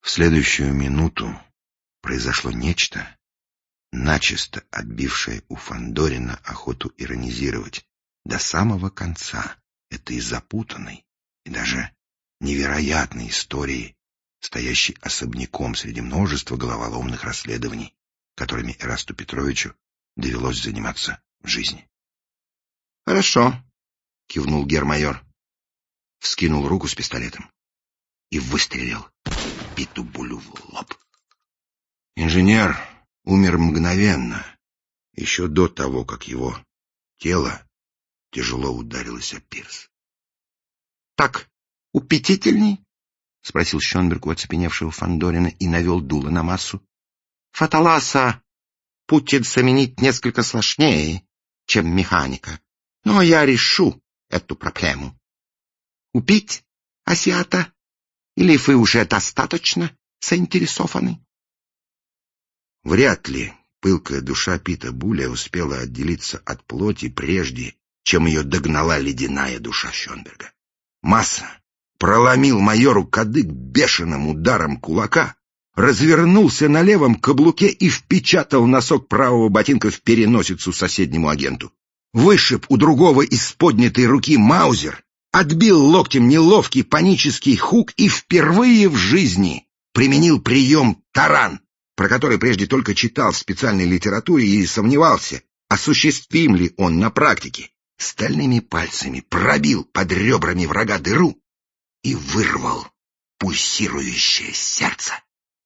В следующую минуту произошло нечто, начисто отбившее у Фандорина охоту иронизировать до самого конца этой запутанной и даже невероятной истории, стоящей особняком среди множества головоломных расследований, которыми Эрасту Петровичу довелось заниматься в жизни. — Хорошо, — кивнул гермайор, вскинул руку с пистолетом и выстрелил Питбулю в лоб. Инженер умер мгновенно, еще до того, как его тело тяжело ударилось о пирс. — Так упечительней? — спросил Шонберг у оцепеневшего Фандорина и навел дуло на массу. — Фаталаса будет заменить несколько сложнее, чем механика, но я решу эту проблему. Убить азиата? Или вы уже достаточно заинтересованы? Вряд ли пылкая душа Пита Буля успела отделиться от плоти прежде, чем ее догнала ледяная душа Шонберга. Масса проломил майору кадык бешеным ударом кулака, развернулся на левом каблуке и впечатал носок правого ботинка в переносицу соседнему агенту. Вышиб у другого из поднятой руки маузер, отбил локтем неловкий панический хук и впервые в жизни применил прием таран, про который прежде только читал в специальной литературе и сомневался, осуществим ли он на практике. Стальными пальцами пробил под ребрами врага дыру и вырвал пульсирующее сердце.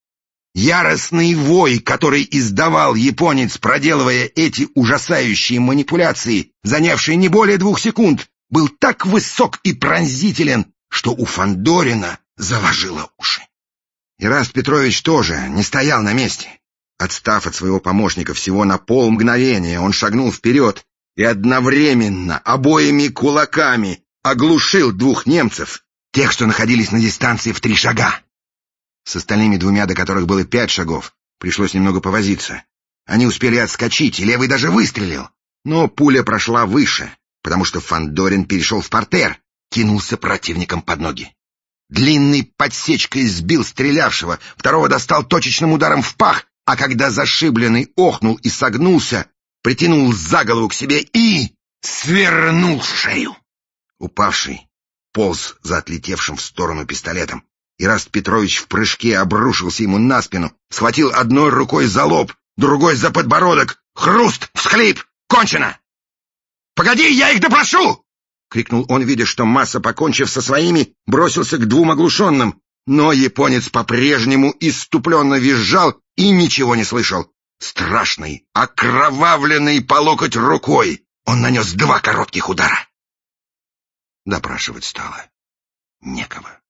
Яростный вой, который издавал японец, проделывая эти ужасающие манипуляции, занявшие не более 2 секунд, был так высок и пронзителен, что у Фандорина заложило уши. Эраст Петрович тоже не стоял на месте. Отстав от своего помощника всего на полмгновения, он шагнул вперед и одновременно обоими кулаками оглушил 2 немцев, тех, что находились на дистанции в 3 шага. С остальными 2, до которых было 5 шагов, пришлось немного повозиться. Они успели отскочить, и левый даже выстрелил. Но пуля прошла выше, потому что Фандорин перешел в партер, кинулся противникам под ноги. Длинной подсечкой сбил стрелявшего, второго достал точечным ударом в пах, а когда зашибленный охнул и согнулся, притянул за голову к себе и свернул шею. Упавший полз за отлетевшим в сторону пистолетом. Эраст Петрович в прыжке обрушился ему на спину, схватил одной рукой за лоб, другой за подбородок. Хруст, всхлип, кончено! — Погоди, я их допрошу! — крикнул он, видя, что Масса, покончив со своими, бросился к 2 оглушенным. Но японец по-прежнему исступленно визжал и ничего не слышал. Страшный, окровавленный по локоть рукой, он нанес 2 коротких удара. Допрашивать стало некого.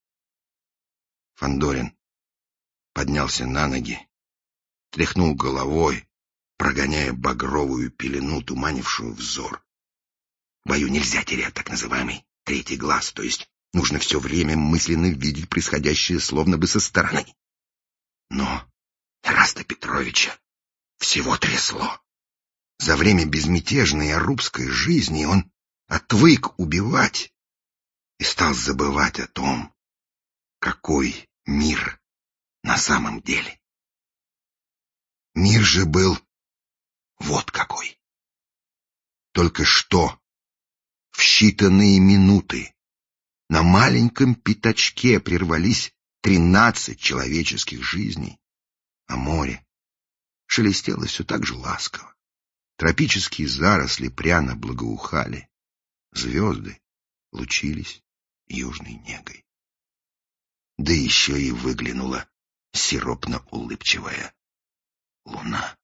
Фандорин поднялся на ноги, тряхнул головой, прогоняя багровую пелену, туманившую взор. В бою нельзя терять так называемый 3-й глаз, то есть нужно все время мысленно видеть происходящее словно бы со стороны. Но Эраста Петровича всего трясло. За время безмятежной арубской жизни он отвык убивать и стал забывать о том, какой мир на самом деле. Мир же был вот какой. Только что в считанные минуты на маленьком пятачке прервались 13 человеческих жизней, а море шелестело все так же ласково. Тропические заросли пряно благоухали, звезды лучились южной негой. Да еще и выглянула сиропно-улыбчивая луна.